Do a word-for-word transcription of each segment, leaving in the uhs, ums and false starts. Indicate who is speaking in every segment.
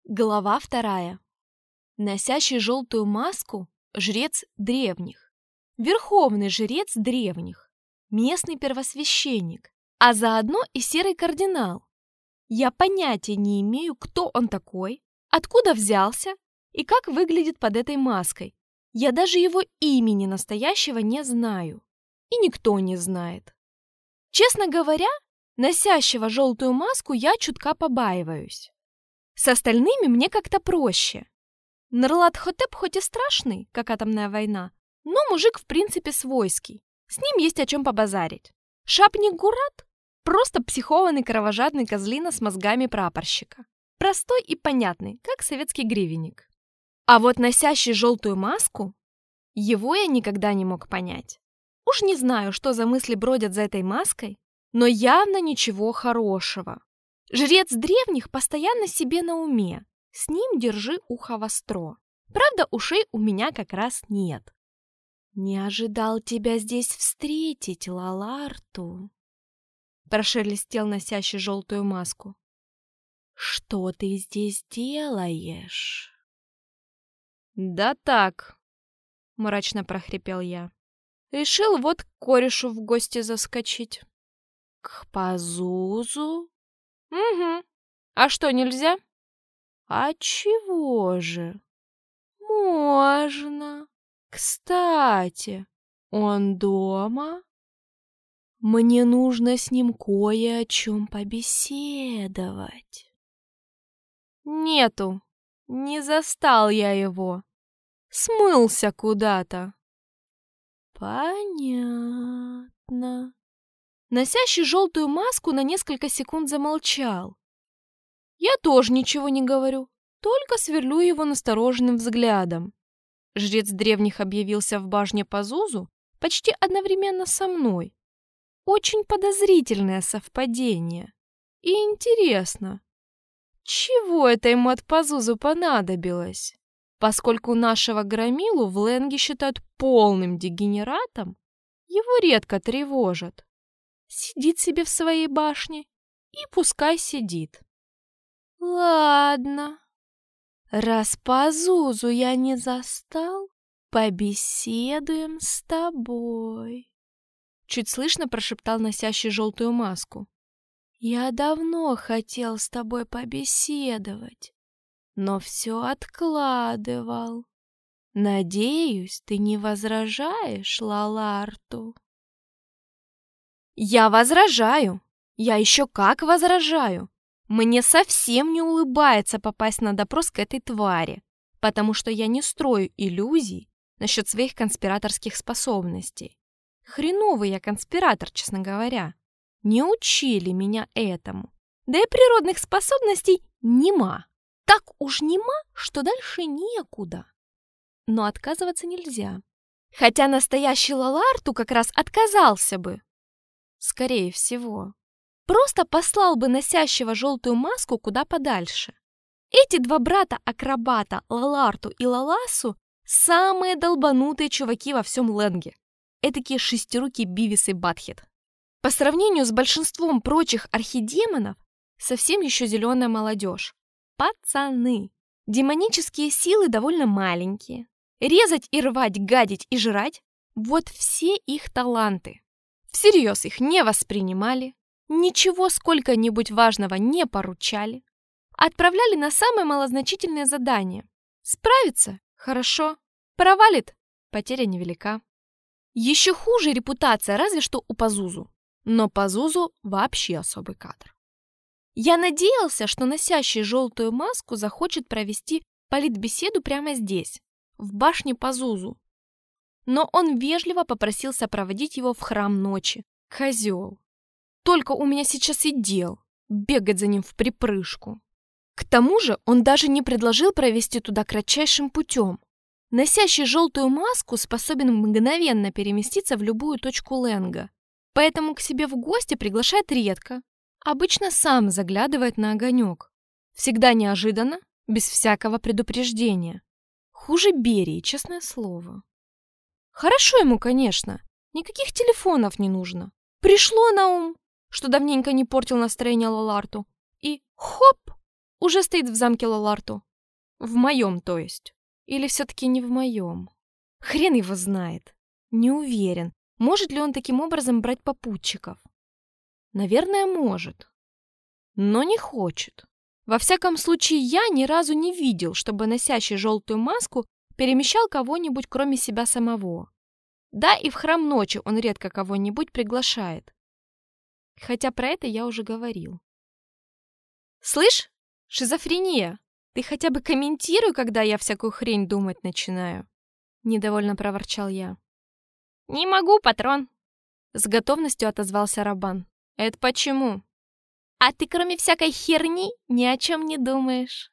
Speaker 1: Глава вторая. Носящий желтую маску – жрец древних. Верховный жрец древних. Местный первосвященник. А заодно и серый кардинал. Я понятия не имею, кто он такой, откуда взялся и как выглядит под этой маской. Я даже его имени настоящего не знаю. И никто не знает. Честно говоря, носящего желтую маску я чутка побаиваюсь. С остальными мне как-то проще. Нарлат-хотеп хоть и страшный, как атомная война, но мужик в принципе свойский. С ним есть о чем побазарить. Шапник-Гурат – просто психованный кровожадный козлина с мозгами прапорщика. Простой и понятный, как советский гривенник. А вот носящий желтую маску, его я никогда не мог понять. Уж не знаю, что за мысли бродят за этой маской, но явно ничего хорошего. Жрец древних постоянно себе на уме. С ним держи ухо востро. Правда, ушей у меня как раз нет. «Не ожидал тебя здесь встретить, Лаларту», — прошелестел носящий желтую маску. «Что ты здесь делаешь?» «Да так», — мрачно прохрипел я. «Решил вот к корешу в гости заскочить». «К Пазузу?» «Угу. А что, нельзя?» «А чего же?» «Можно. Кстати, он дома? Мне нужно с ним кое о чем побеседовать». «Нету. Не застал я его. Смылся куда-то». «Понятно». Носящий желтую маску на несколько секунд замолчал. Я тоже ничего не говорю, только сверлю его настороженным взглядом. Жрец древних объявился в башне Пазузу почти одновременно со мной. Очень подозрительное совпадение. И интересно, чего это ему от Пазузу понадобилось? Поскольку нашего громилу в Ленге считают полным дегенератом, его редко тревожат. Сидит себе в своей башне и пускай сидит. Ладно. Раз Пазузу я не застал, побеседуем с тобой. Чуть слышно прошептал носящий желтую маску. Я давно хотел с тобой побеседовать, но все откладывал. Надеюсь, ты не возражаешь, Лаларту? Я возражаю. Я еще как возражаю. Мне совсем не улыбается попасть на допрос к этой твари, потому что я не строю иллюзий насчет своих конспираторских способностей. Хреновый я конспиратор, честно говоря. Не учили меня этому. Да и природных способностей нема. Так уж нема, что дальше некуда. Но отказываться нельзя. Хотя настоящий Лаларту как раз отказался бы. Скорее всего. Просто послал бы носящего желтую маску куда подальше. Эти два брата-акробата, Лаларту и Лаласу, самые долбанутые чуваки во всем Ленге. Этакие шестирукие Бивис и Батхед. По сравнению с большинством прочих архидемонов, совсем еще зеленая молодежь. Пацаны. Демонические силы довольно маленькие. Резать и рвать, гадить и жрать – вот все их таланты. Всерьез их не воспринимали, ничего сколько-нибудь важного не поручали, отправляли на самые малозначительные задания. Справится – хорошо, провалит – потеря невелика. Еще хуже репутация разве что у Пазузу, но Пазузу вообще особый кадр. Я надеялся, что носящий желтую маску захочет провести политбеседу прямо здесь, в башне Пазузу. Но он вежливо попросил сопроводить его в храм ночи. Козел. Только у меня сейчас и дел бегать за ним в припрыжку. К тому же он даже не предложил провести туда кратчайшим путем. Носящий желтую маску способен мгновенно переместиться в любую точку Ленга, поэтому к себе в гости приглашает редко. Обычно сам заглядывает на огонек. Всегда неожиданно, без всякого предупреждения. Хуже Берии, честное слово. Хорошо ему, конечно, никаких телефонов не нужно. Пришло на ум, что давненько не портил настроение Лаларту, и хоп, уже стоит в замке Лаларту. В моем, то есть. Или все-таки не в моем? Хрен его знает. Не уверен, может ли он таким образом брать попутчиков. Наверное, может. Но не хочет. Во всяком случае, я ни разу не видел, чтобы носящий желтую маску перемещал кого-нибудь, кроме себя самого. Да, и в храм ночи он редко кого-нибудь приглашает. Хотя про это я уже говорил. «Слышь, шизофрения, ты хотя бы комментируй, когда я всякую хрень думать начинаю», — недовольно проворчал я. «Не могу, патрон», — с готовностью отозвался Рабан. «Это почему?» «А ты кроме всякой херни ни о чем не думаешь».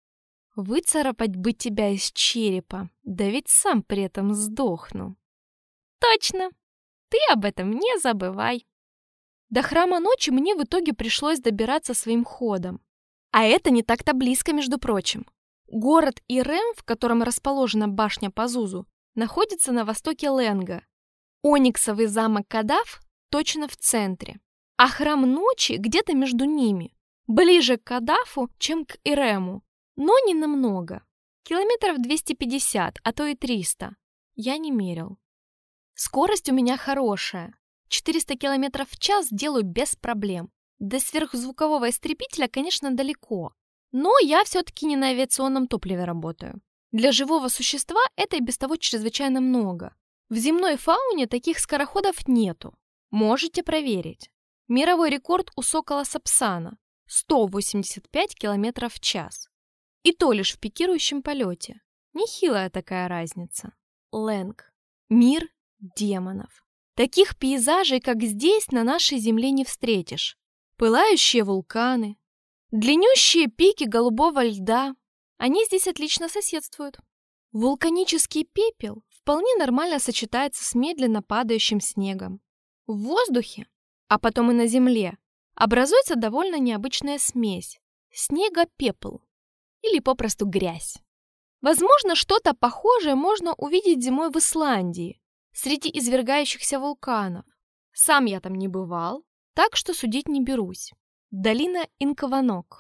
Speaker 1: «Выцарапать бы тебя из черепа, да ведь сам при этом сдохну». «Точно, ты об этом не забывай». До храма ночи мне в итоге пришлось добираться своим ходом. А это не так-то близко, между прочим. Город Ирем, в котором расположена башня Пазузу, находится на востоке Ленга. Ониксовый замок Кадаф точно в центре. А храм ночи где-то между ними. Ближе к Кадафу, чем к Ирему. Но не намного. Километров двести пятьдесят, а то и триста. Я не мерил. Скорость у меня хорошая. четыреста километров в час делаю без проблем. До сверхзвукового истребителя, конечно, далеко. Но я все-таки не на авиационном топливе работаю. Для живого существа это и без того чрезвычайно много. В земной фауне таких скороходов нету. Можете проверить. Мировой рекорд у сокола Сапсана – сто восемьдесят пять километров в час. И то лишь в пикирующем полете. Нехилая такая разница. Ленг. Мир демонов. Таких пейзажей, как здесь, на нашей земле не встретишь. Пылающие вулканы, длиннющие пики голубого льда. Они здесь отлично соседствуют. Вулканический пепел вполне нормально сочетается с медленно падающим снегом. В воздухе, а потом и на земле, образуется довольно необычная смесь – снега-пепел или попросту грязь. Возможно, что-то похожее можно увидеть зимой в Исландии, среди извергающихся вулканов. Сам я там не бывал, так что судить не берусь. Долина Инкованок.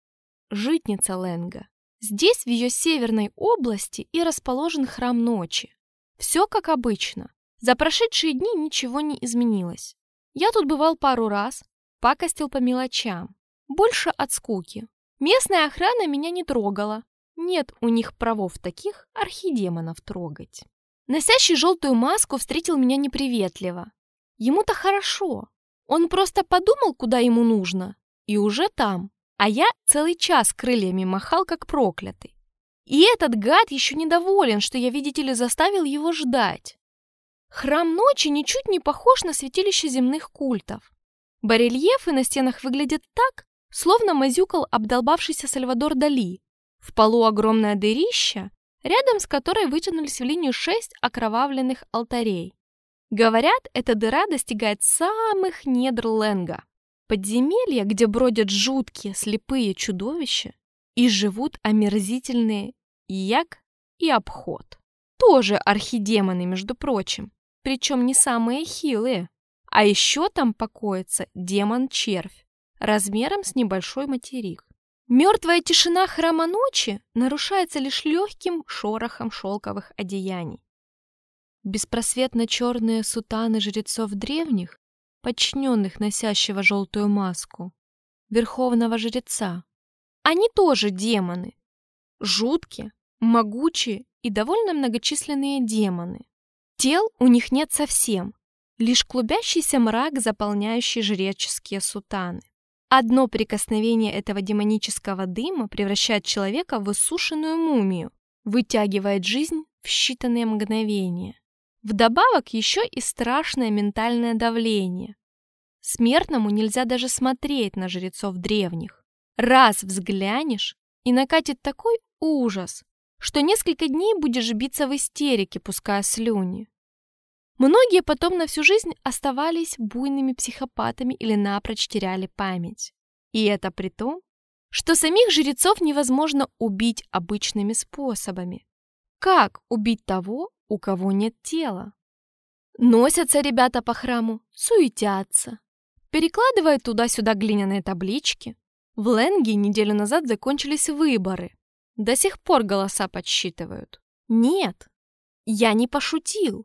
Speaker 1: Житница Ленга. Здесь, в ее северной области, и расположен храм ночи. Все как обычно. За прошедшие дни ничего не изменилось. Я тут бывал пару раз, пакостил по мелочам. Больше от скуки. Местная охрана меня не трогала. Нет у них правов таких архидемонов трогать. Носящий желтую маску встретил меня неприветливо. Ему-то хорошо. Он просто подумал, куда ему нужно, и уже там. А я целый час крыльями махал, как проклятый. И этот гад еще недоволен, что я, видите ли, заставил его ждать. Храм ночи ничуть не похож на святилище земных культов. Барельефы на стенах выглядят так, словно мазюкал обдолбавшийся Сальвадор Дали. В полу огромное дырище, рядом с которой вытянулись в линию шесть окровавленных алтарей. Говорят, эта дыра достигает самых недр Ленга. Подземелья, где бродят жуткие слепые чудовища и живут омерзительные Як и Обход. Тоже архидемоны, между прочим, причем не самые хилые. А еще там покоится демон-червь, размером с небольшой материк. Мертвая тишина храма ночи нарушается лишь легким шорохом шелковых одеяний. Беспросветно черные сутаны жрецов древних, подчиненных носящего желтую маску, верховного жреца. Они тоже демоны. Жуткие, могучие и довольно многочисленные демоны. Тел у них нет совсем, лишь клубящийся мрак, заполняющий жреческие сутаны. Одно прикосновение этого демонического дыма превращает человека в иссушенную мумию, вытягивает жизнь в считанные мгновения. Вдобавок еще и страшное ментальное давление. Смертному нельзя даже смотреть на жрецов древних. Раз взглянешь, и накатит такой ужас, что несколько дней будешь биться в истерике, пуская слюни. Многие потом на всю жизнь оставались буйными психопатами или напрочь теряли память. И это при том, что самих жрецов невозможно убить обычными способами. Как убить того, у кого нет тела? Носятся ребята по храму, суетятся, перекладывают туда-сюда глиняные таблички, В Ленге неделю назад закончились выборы. До сих пор голоса подсчитывают. Нет, я не пошутил.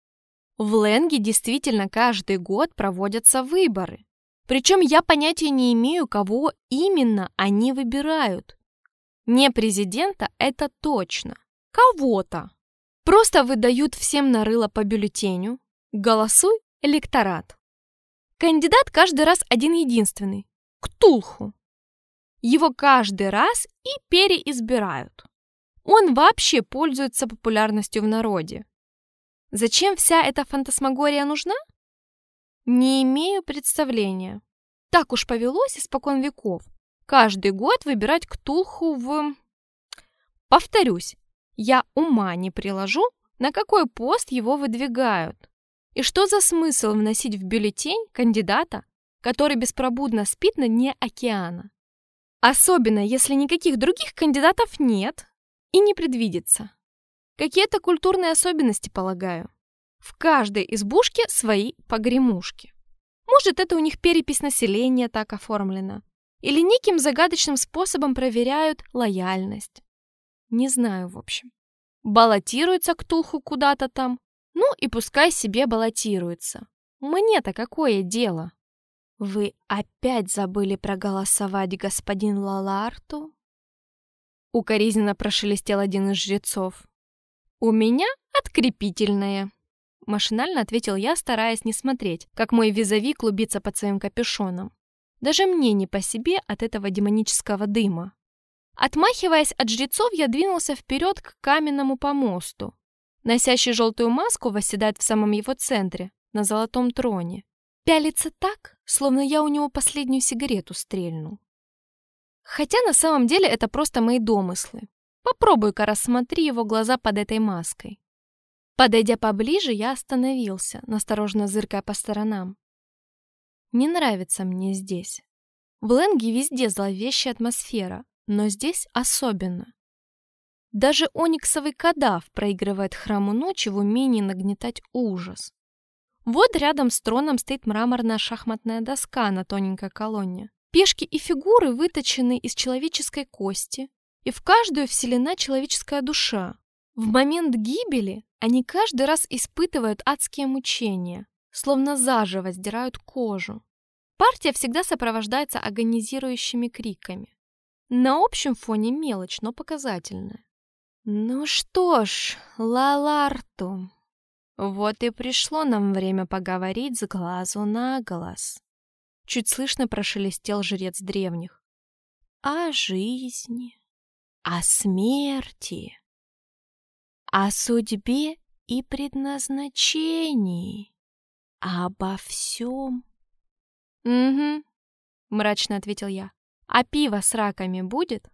Speaker 1: В Ленге действительно каждый год проводятся выборы. Причем я понятия не имею, кого именно они выбирают. Не президента, это точно. Кого-то. Просто выдают всем на рыло по бюллетеню. Голосуй, электорат. Кандидат каждый раз один-единственный. Ктулху. Его каждый раз и переизбирают. Он вообще пользуется популярностью в народе. Зачем вся эта фантасмагория нужна? Не имею представления. Так уж повелось испокон веков. Каждый год выбирать Ктулху в... Повторюсь, я ума не приложу, на какой пост его выдвигают. И что за смысл вносить в бюллетень кандидата, который беспробудно спит на дне океана? Особенно, если никаких других кандидатов нет и не предвидится. Какие-то культурные особенности, полагаю. В каждой избушке свои погремушки. Может, это у них перепись населения так оформлена. Или неким загадочным способом проверяют лояльность. Не знаю, в общем. Баллотируется Ктулху куда-то там. Ну и пускай себе баллотируется. Мне-то какое дело? Вы опять забыли проголосовать, господин Лаларту? Укоризненно прошелестел один из жрецов. У меня открепительное. Машинально ответил я, стараясь не смотреть, как мой визави клубится под своим капюшоном. Даже мне не по себе от этого демонического дыма. Отмахиваясь от жрецов, я двинулся вперед к каменному помосту. Носящий желтую маску восседает в самом его центре, на золотом троне. Пялится так, словно я у него последнюю сигарету стрельнул. Хотя на самом деле это просто мои домыслы. Попробуй-ка рассмотри его глаза под этой маской. Подойдя поближе, я остановился, настороженно зыркая по сторонам. Не нравится мне здесь. В Ленге везде зловещая атмосфера, но здесь особенно. Даже ониксовый кадав проигрывает храму ночи в умении нагнетать ужас. Вот рядом с троном стоит мраморная шахматная доска на тоненькой колонне. Пешки и фигуры выточены из человеческой кости, и в каждую вселена человеческая душа. В момент гибели они каждый раз испытывают адские мучения, словно заживо сдирают кожу. Партия всегда сопровождается агонизирующими криками. На общем фоне мелочь, но показательная. Ну что ж, Лаларту, вот и пришло нам время поговорить с глазу на глаз. Чуть слышно прошелестел жрец древних. О жизни, о смерти, о судьбе и предназначении, обо всем. «Угу», — мрачно ответил я. «А пиво с раками будет?»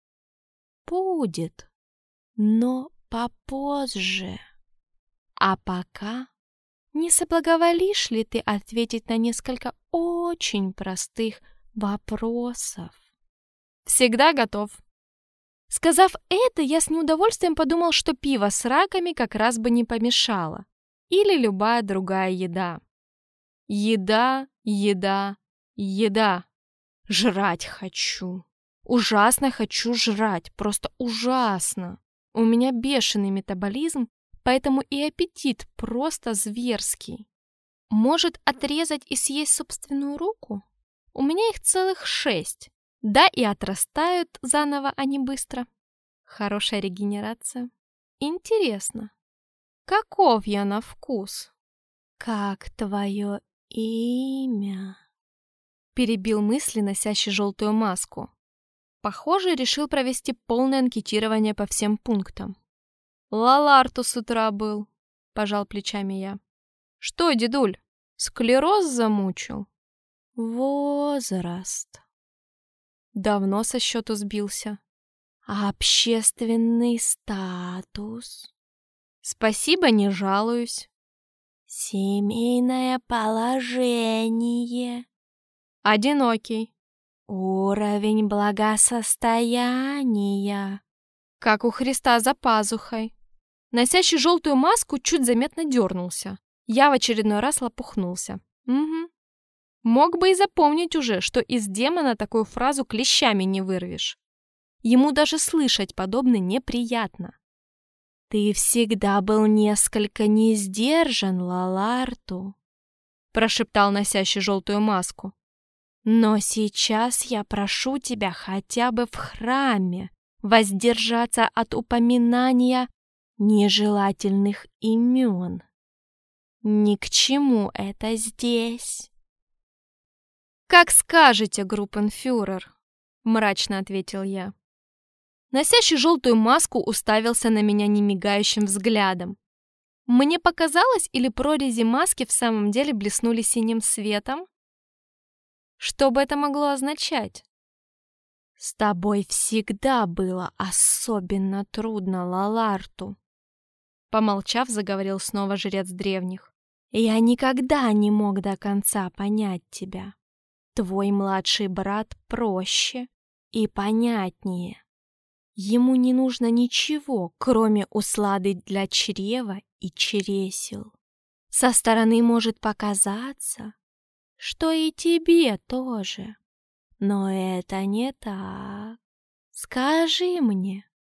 Speaker 1: «Будет, но попозже. А пока не соблаговолишь ли ты ответить на несколько очень простых вопросов?» «Всегда готов». Сказав это, я с неудовольствием подумал, что пиво с раками как раз бы не помешало. Или любая другая еда. Еда, еда, еда. Жрать хочу. Ужасно хочу жрать, просто ужасно. У меня бешеный метаболизм, поэтому и аппетит просто зверский. Может, отрезать и съесть собственную руку? У меня их целых шесть. Да, и отрастают заново они быстро. Хорошая регенерация. Интересно, каков я на вкус? Как твое имя? Перебил мысли, носящий желтую маску. Похоже, решил провести полное анкетирование по всем пунктам. Лаларту с утра был, пожал плечами я. Что, дедуль, склероз замучил? Возраст. Давно со счету сбился. Общественный статус. Спасибо, не жалуюсь. Семейное положение. Одинокий. Уровень благосостояния. Как у Христа за пазухой. Носящий желтую маску чуть заметно дернулся. Я в очередной раз лопухнулся. Угу. Мог бы и запомнить уже, что из демона такую фразу клещами не вырвешь. Ему даже слышать подобное неприятно. «Ты всегда был несколько не сдержан, Лаларту», — прошептал носящий желтую маску. «Но сейчас я прошу тебя хотя бы в храме воздержаться от упоминания нежелательных имен. Ни к чему это здесь». «Как скажете, группенфюрер», — мрачно ответил я. Носящий желтую маску уставился на меня немигающим взглядом. Мне показалось, или прорези маски в самом деле блеснули синим светом? Что бы это могло означать? «С тобой всегда было особенно трудно, Лаларту», — помолчав, заговорил снова жрец древних. «Я никогда не мог до конца понять тебя. Твой младший брат проще и понятнее. Ему не нужно ничего, кроме услады для чрева и чресел. Со стороны может показаться, что и тебе тоже. Но это не так. Скажи мне,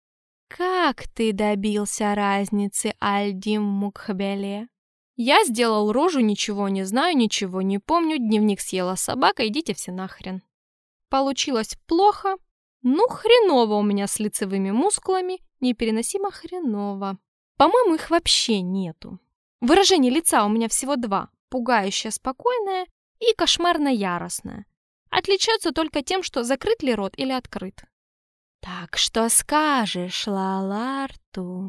Speaker 1: как ты добился разницы Альдим Мукхбеле?» Я сделал рожу, ничего не знаю, ничего не помню, дневник съела собака, идите все нахрен. Получилось плохо. Ну, хреново у меня с лицевыми мускулами, непереносимо хреново. По-моему, их вообще нету. Выражение лица у меня всего два: пугающе спокойное и кошмарно яростное. Отличаются только тем, что закрыт ли рот или открыт. «Так что скажешь, Лаларту?»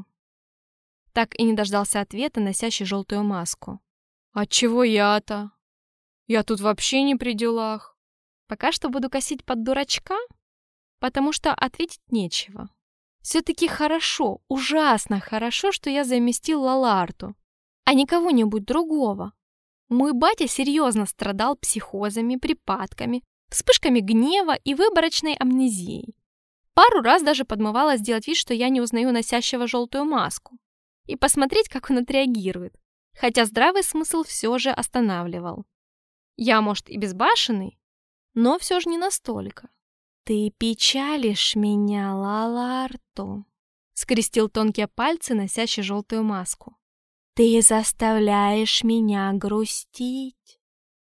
Speaker 1: Так и не дождался ответа носящий желтую маску. «Отчего я-то? Я тут вообще не при делах. Пока что буду косить под дурачка, потому что ответить нечего. Все-таки хорошо, ужасно хорошо, что я заместил Лаларту, а не кого-нибудь другого. Мой батя серьезно страдал психозами, припадками, вспышками гнева и выборочной амнезией. Пару раз даже подмывало сделать вид, что я не узнаю носящего желтую маску, и посмотреть, как он отреагирует, хотя здравый смысл все же останавливал. Я, может, и безбашенный, но все же не настолько. «Ты печалишь меня, Лаларту», — скрестил тонкие пальцы, носящий желтую маску. «Ты заставляешь меня грустить.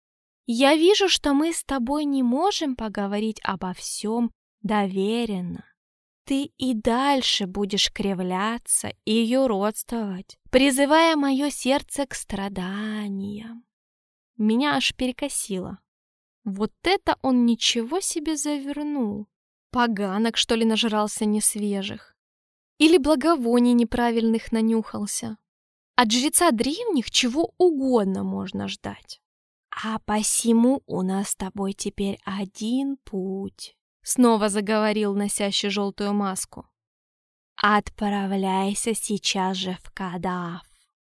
Speaker 1: Я вижу, что мы с тобой не можем поговорить обо всем доверенно. Ты и дальше будешь кривляться и юродствовать, призывая мое сердце к страданиям». Меня аж перекосило. Вот это он ничего себе завернул. Поганок, что ли, нажрался несвежих? Или благовоний неправильных нанюхался? От жреца древних чего угодно можно ждать. «А посему у нас с тобой теперь один путь», — снова заговорил носящий желтую маску. «Отправляйся сейчас же в Кадаф.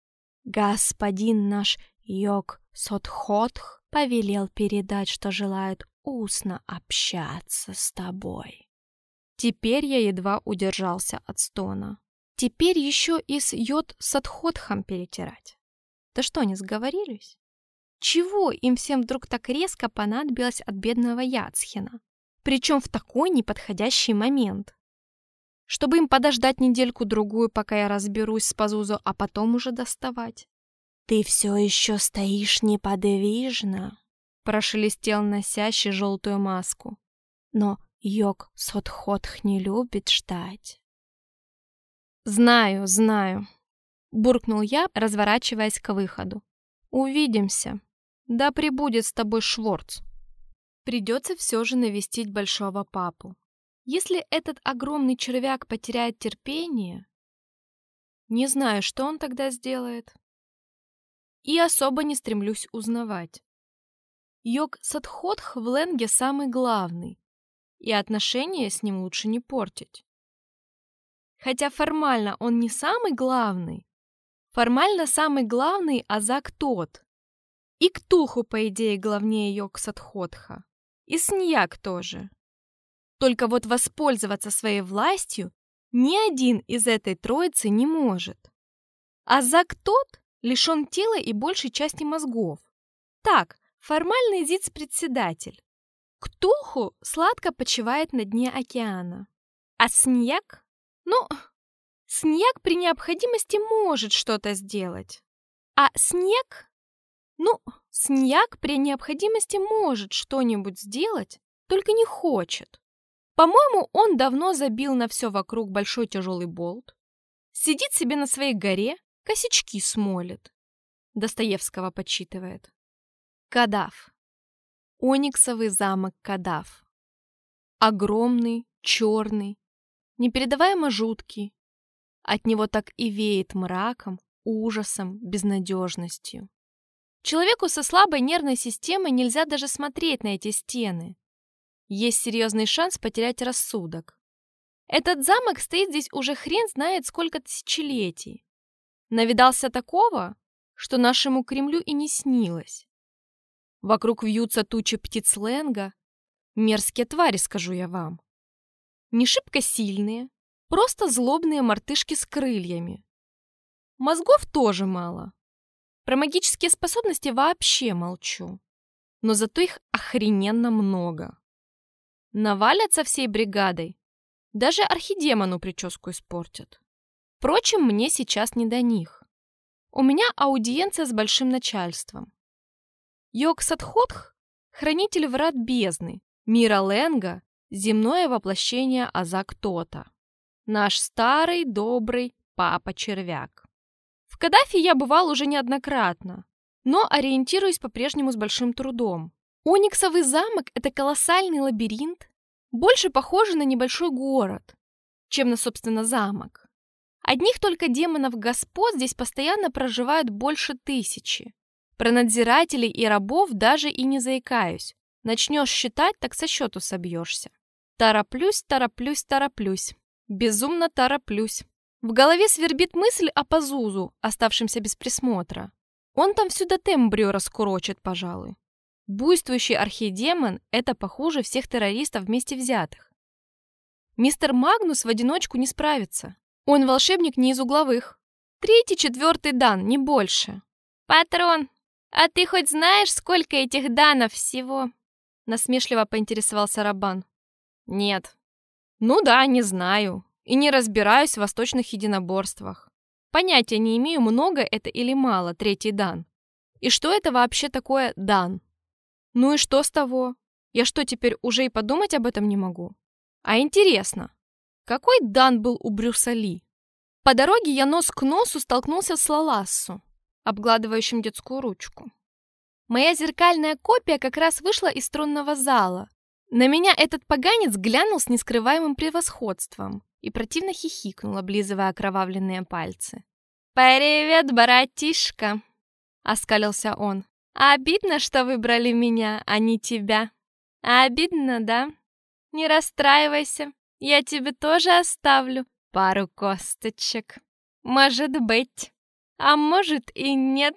Speaker 1: Господин наш Йог-Сотхотх повелел передать, что желает устно общаться с тобой». Теперь я едва удержался от стона. Теперь еще и с Йод-Сотхотхом перетирать. Да что, они сговорились? Чего им всем вдруг так резко понадобилось от бедного Яцхина? Причем в такой неподходящий момент. Чтобы им подождать недельку-другую, пока я разберусь с Пазузо, а потом уже доставать. «Ты все еще стоишь неподвижно», — прошелестел носящий желтую маску. «Но Йог-Сотхотх не любит ждать». «Знаю, знаю», — буркнул я, разворачиваясь к выходу. «Увидимся. Да пребудет с тобой Шворц». Придется все же навестить большого папу. Если этот огромный червяк потеряет терпение, не знаю, что он тогда сделает. И особо не стремлюсь узнавать. Йог-Сотхотх в Ленге самый главный, и отношения с ним лучше не портить. Хотя формально он не самый главный. Формально самый главный Азак тот. И Ктулху, по идее, главнее Йог-Сотхотха. И Сньяк тоже. Только вот воспользоваться своей властью ни один из этой троицы не может. Азак тот лишен тела и большей части мозгов. Так, Формальный зиц-председатель. Ктулху сладко почивает на дне океана. А Сньяк? Ну, Сньяк при необходимости может что-то сделать. А Снег? Ну, Сньяк при необходимости может что-нибудь сделать, только не хочет. По-моему, он давно забил на все вокруг большой тяжелый болт. Сидит себе на своей горе, косячки смолит. Достоевского почитывает. Кадав. Ониксовый замок Кадав. Огромный, черный, непередаваемо жуткий. От него так и веет мраком, ужасом, безнадежностью. Человеку со слабой нервной системой нельзя даже смотреть на эти стены. Есть серьезный шанс потерять рассудок. Этот замок стоит здесь уже хрен знает сколько тысячелетий. Навидался такого, что нашему Кремлю и не снилось. Вокруг вьются тучи птиц Ленга. Мерзкие твари, скажу я вам. Не шибко сильные, просто злобные мартышки с крыльями. Мозгов тоже мало. Про магические способности вообще молчу. Но зато их охрененно много. Навалятся всей бригадой. Даже архидемону прическу испортят. Впрочем, мне сейчас не до них. У меня аудиенция с большим начальством. Йог-Садхотх — хранитель врат бездны, мира Ленга, земное воплощение Азак-Тота. Наш старый добрый папа-червяк. В Кадафе я бывал уже неоднократно, но ориентируюсь по-прежнему с большим трудом. Ониксовый замок — это колоссальный лабиринт, больше похожий на небольшой город, чем на, собственно, замок. Одних только демонов-господ здесь постоянно проживают больше тысячи. Про надзирателей и рабов даже и не заикаюсь. Начнешь считать, так со счету собьешься. Тороплюсь, тороплюсь, тороплюсь. Безумно тороплюсь. В голове свербит мысль о Пазузу, оставшемся без присмотра. Он там всю Дотембрию раскурочит, пожалуй. Буйствующий архидемон — это похуже всех террористов вместе взятых. Мистер Магнус в одиночку не справится. Он волшебник не из угловых. Третий, четвертый дан, не больше. «Патрон, а ты хоть знаешь, сколько этих данов всего?» Насмешливо поинтересовался Рабан. «Нет». «Ну да, не знаю. И не разбираюсь в восточных единоборствах. Понятия не имею, много это или мало, третий дан. И что это вообще такое дан? Ну и что с того? Я что, теперь уже и подумать об этом не могу? А интересно, какой дан был у Брюса Ли? По дороге я нос к носу столкнулся с Лалассу, обгладывающим детскую ручку. Моя зеркальная копия как раз вышла из тронного зала. На меня этот поганец глянул с нескрываемым превосходством и противно хихикнул, облизывая окровавленные пальцы. «Привет, братишка!» — оскалился он. «Обидно, что выбрали меня, а не тебя. Обидно, да? Не расстраивайся, я тебе тоже оставлю пару косточек. Может быть, а может и нет.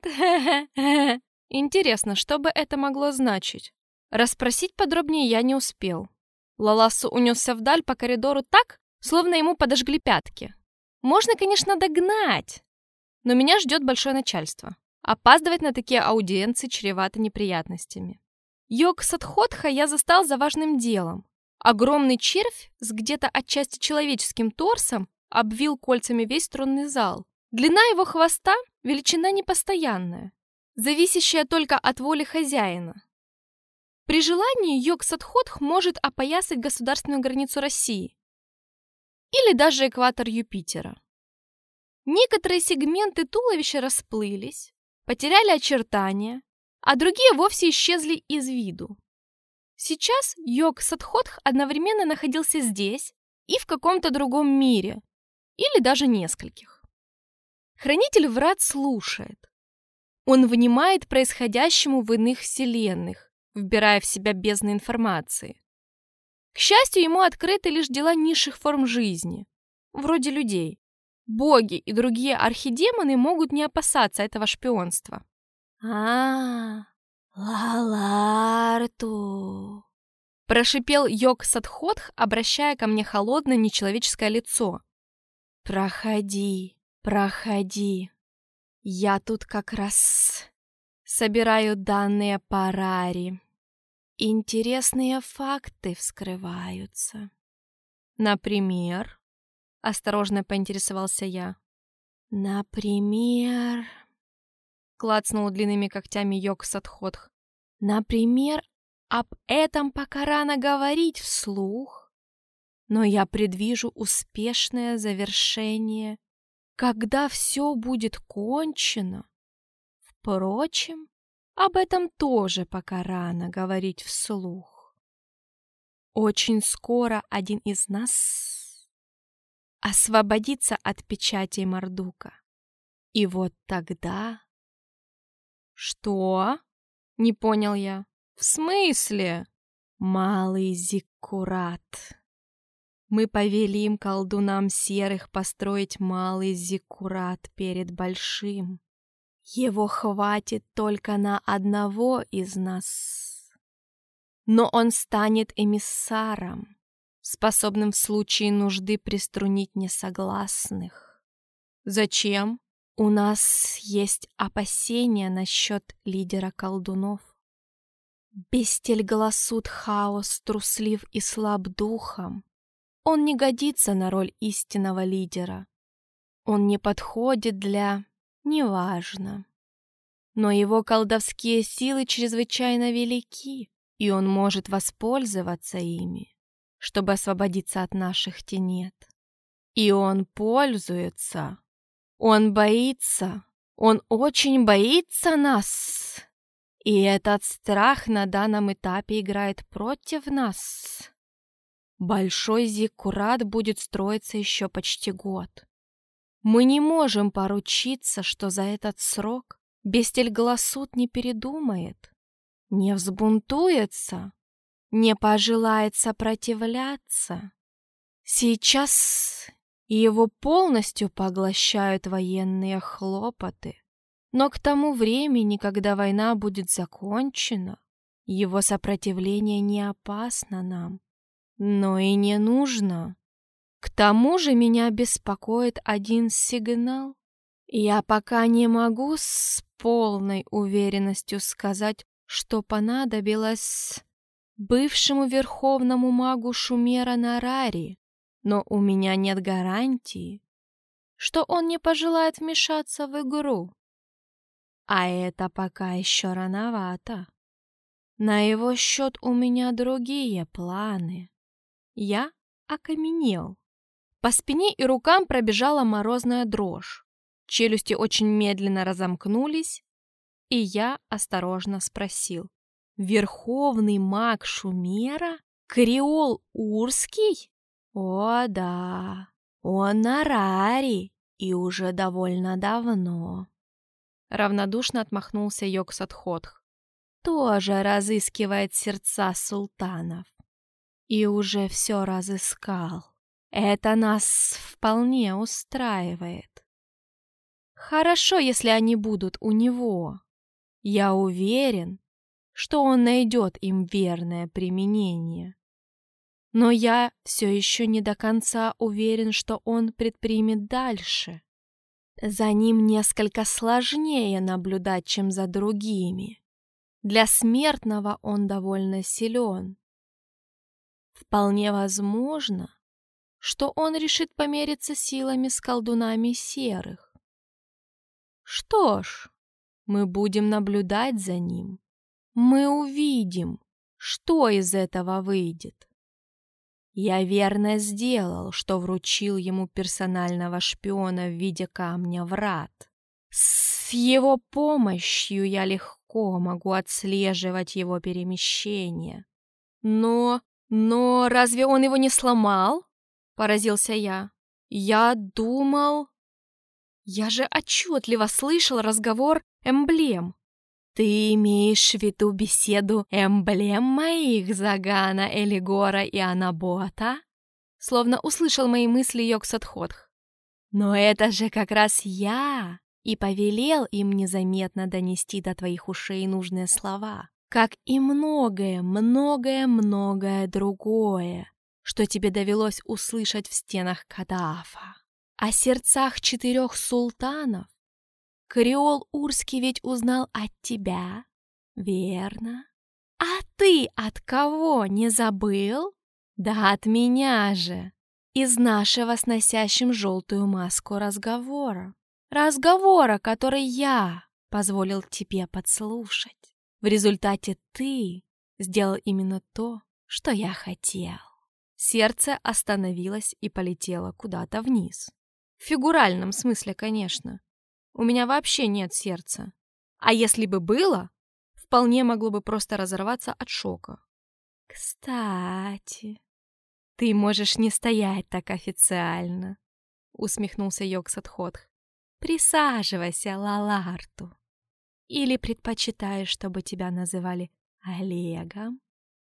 Speaker 1: Интересно, что бы это могло значить? Расспросить подробнее я не успел. Лалассу унесся вдаль по коридору так, словно ему подожгли пятки. Можно, конечно, догнать, но меня ждет большое начальство. Опаздывать на такие аудиенции чревато неприятностями. Йог-Садхотха я застал за важным делом. Огромный червь с где-то отчасти человеческим торсом обвил кольцами весь тронный зал. Длина его хвоста — величина непостоянная, зависящая только от воли хозяина. При желании Йог-Садхотх может опоясать государственную границу России или даже экватор Юпитера. Некоторые сегменты туловища расплылись, потеряли очертания, а другие вовсе исчезли из виду. Сейчас Йог-Садхотх одновременно находился здесь и в каком-то другом мире, или даже нескольких. Хранитель врат слушает. Он внимает происходящему в иных вселенных, вбирая в себя бездны информации. К счастью, ему открыты лишь дела низших форм жизни, вроде людей. Боги и другие архидемоны могут не опасаться этого шпионства. а Лаларту!» Прошипел Йог-Садхотх, обращая ко мне холодное нечеловеческое лицо. «Проходи, проходи. Я тут как раз Собираю данные по Рари. Интересные факты вскрываются. Например, осторожно поинтересовался я. Например, клацнул длинными когтями Йог-Сатхотх. Например, об этом пока рано говорить вслух, но я предвижу успешное завершение, когда все будет кончено. Впрочем, об этом тоже пока рано говорить вслух. Очень скоро один из нас освободится от печати Мардука. И вот тогда... Что? Не понял я. В смысле? Малый Зиккурат. Мы повелим колдунам серых построить малый Зиккурат перед большим. Его хватит только на одного из нас. Но он станет эмиссаром, способным в случае нужды приструнить несогласных. Зачем? У нас есть опасения насчет лидера колдунов. Бестельголосут хаос, труслив и слаб духом. Он не годится на роль истинного лидера. Он не подходит для... Неважно. Но его колдовские силы чрезвычайно велики, и он может воспользоваться ими, чтобы освободиться от наших тенет. И он пользуется. Он боится. Он очень боится нас. И этот страх на данном этапе играет против нас. Большой Зиккурат будет строиться еще почти год. Мы не можем поручиться, что за этот срок Бестельголосут не передумает, не взбунтуется, не пожелает сопротивляться. Сейчас его полностью поглощают военные хлопоты, но к тому времени, когда война будет закончена, его сопротивление не опасно нам, но и не нужно. К тому же меня беспокоит один сигнал. Я пока не могу с полной уверенностью сказать, что понадобилось бывшему верховному магу Шумера Нарари, но у меня нет гарантии, что он не пожелает вмешаться в игру. А это пока еще рановато. На его счет у меня другие планы. Я окаменел. По спине и рукам пробежала морозная дрожь. Челюсти очень медленно разомкнулись, и я осторожно спросил. «Верховный маг Шумера? Креол Урский?» «О, да, он Нарари, и уже довольно давно». Равнодушно отмахнулся Йог-Сатхотх. «Тоже разыскивает сердца султанов. И уже все разыскал. Это нас вполне устраивает. Хорошо, если они будут у него. Я уверен, что он найдет им верное применение. Но я все еще не до конца уверен, что он предпримет дальше. За ним несколько сложнее наблюдать, чем за другими. Для смертного он довольно силен. Вполне возможно, что он решит помериться силами с колдунами серых. Что ж, мы будем наблюдать за ним. Мы увидим, что из этого выйдет. Я верно сделал, что вручил ему персонального шпиона в виде камня врат. С его помощью я легко могу отслеживать его перемещение. Но, но разве он его не сломал? Поразился я. Я думал... Я же отчетливо слышал разговор эмблем. Ты имеешь в виду беседу эмблем моих Загана, Элигора и Анабота? Словно услышал мои мысли Йог-Сатхотх. Но это же как раз я и повелел им незаметно донести до твоих ушей нужные слова, как и многое, многое, многое другое, что тебе довелось услышать в стенах Кадаафа. О сердцах четырех султанов, Креол Урский ведь узнал от тебя, верно? А ты от кого, не забыл? Да от меня же, из нашего с носящим желтую маску разговора. Разговора, который я позволил тебе подслушать. В результате ты сделал именно то, что я хотел. Сердце остановилось и полетело куда-то вниз. В фигуральном смысле, конечно. У меня вообще нет сердца. А если бы было, вполне могло бы просто разорваться от шока. «Кстати, ты можешь не стоять так официально», — усмехнулся Йог-Сатхотх. «Присаживайся, Лаларту. Или предпочитаешь, чтобы тебя называли Олегом?»